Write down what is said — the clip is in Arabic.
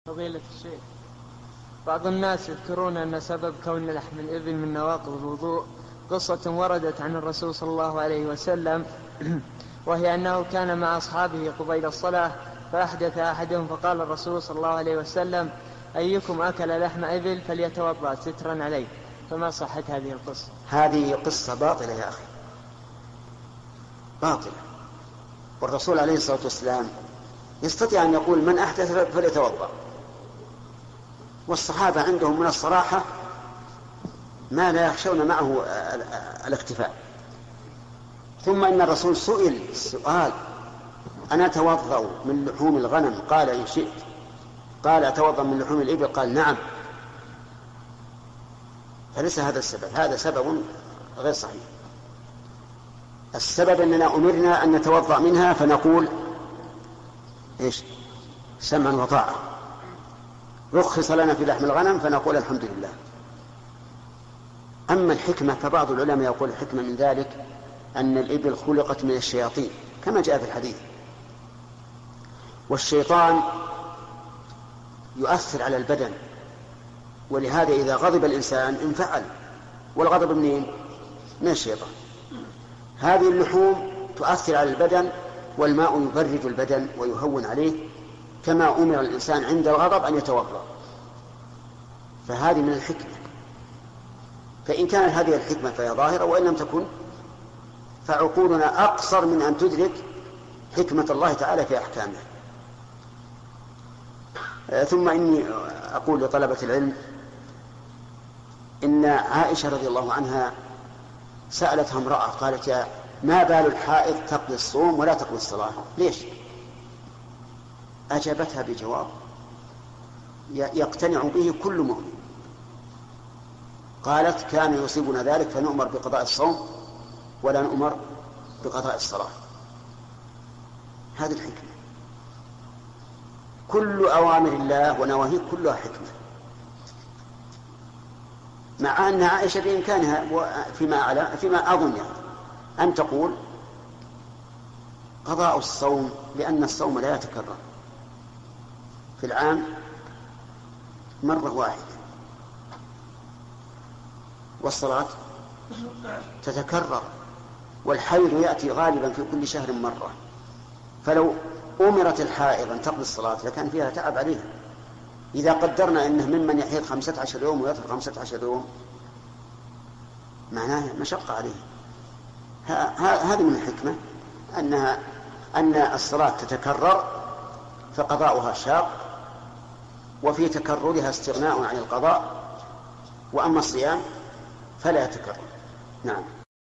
فضيلة الشيخ، بعض الناس يذكرون أن سبب كون لحم الإبل من نواقض الوضوء قصة وردت عن الرسول صلى الله عليه وسلم، وهي أنه كان مع أصحابه قبيل الصلاة فأحدث أحدهم فقال الرسول صلى الله عليه وسلم: أيكم أكل لحم إبل فليتوضأ سترا عليه. فما صحة هذه القصة؟ هذه قصة باطلة يا أخي، باطلة. والرسول عليه الصلاة والسلام يستطيع أن يقول: من أحدث فليتوضأ، والصحابة عندهم من الصراحة ما لا يخشون معه الاختفاء. ثم إن الرسول سئل السؤال: أنا أتوضأ من لحوم الغنم؟ قال: إن شئت. قال: أتوضأ من لحوم الإبل؟ قال: نعم. فليس هذا السبب، هذا سبب غير صحيح. السبب أننا أمرنا أن نتوضأ منها فنقول إيش؟ سمعا وطاعة. رخص لنا في لحم الغنم فنقول الحمد لله. أما الحكمة فبعض العلماء يقول الحكمة من ذلك أن الإبل خلقت من الشياطين كما جاء في الحديث، والشيطان يؤثر على البدن، ولهذا إذا غضب الإنسان انفعل، والغضب منين؟ من الشيطان. هذه اللحوم تؤثر على البدن، والماء يبرد البدن ويهون عليه، كما أمر الإنسان عند الغضب أن يتوضأ. فهذه من الحكمة، فإن كانت هذه الحكمة فهي ظاهرة، وإن لم تكن فعقولنا أقصر من أن تدرك حكمة الله تعالى في أحكامه. ثم إني أقول لطلبة العلم إن عائشة رضي الله عنها سألتها امرأة قالت: ما بال الحائض تقضي الصوم ولا تقضي الصلاة؟ ليش؟ أجابتها بجواب يقتنع به كل مؤمن. قالت: كان يصيبنا ذلك فنؤمر بقضاء الصوم ولا نؤمر بقضاء الصلاة. هذه الحكمة. كل أوامر الله ونواهيه كلها حكمة، مع أن عائشة بإمكانها فيما أظن أن تقول قضاء الصوم، لأن الصوم لا يتكرر في العام مرة واحدة، والصلاة تتكرر، والحيض يأتي غالبا في كل شهر مرة. فلو أمرت الحائض أن تقضي الصلاة لكان فيها تعب عليها. إذا قدرنا أنه ممن يحيض 15 يوم ويطلق 15 يوم معناه مشقة عليه. هذه من الحكمة أن الصلاة تتكرر فقضاؤها شاق، وفي تكررها استغناء عن القضاء، وأما الصيام فلا يتكرر. نعم.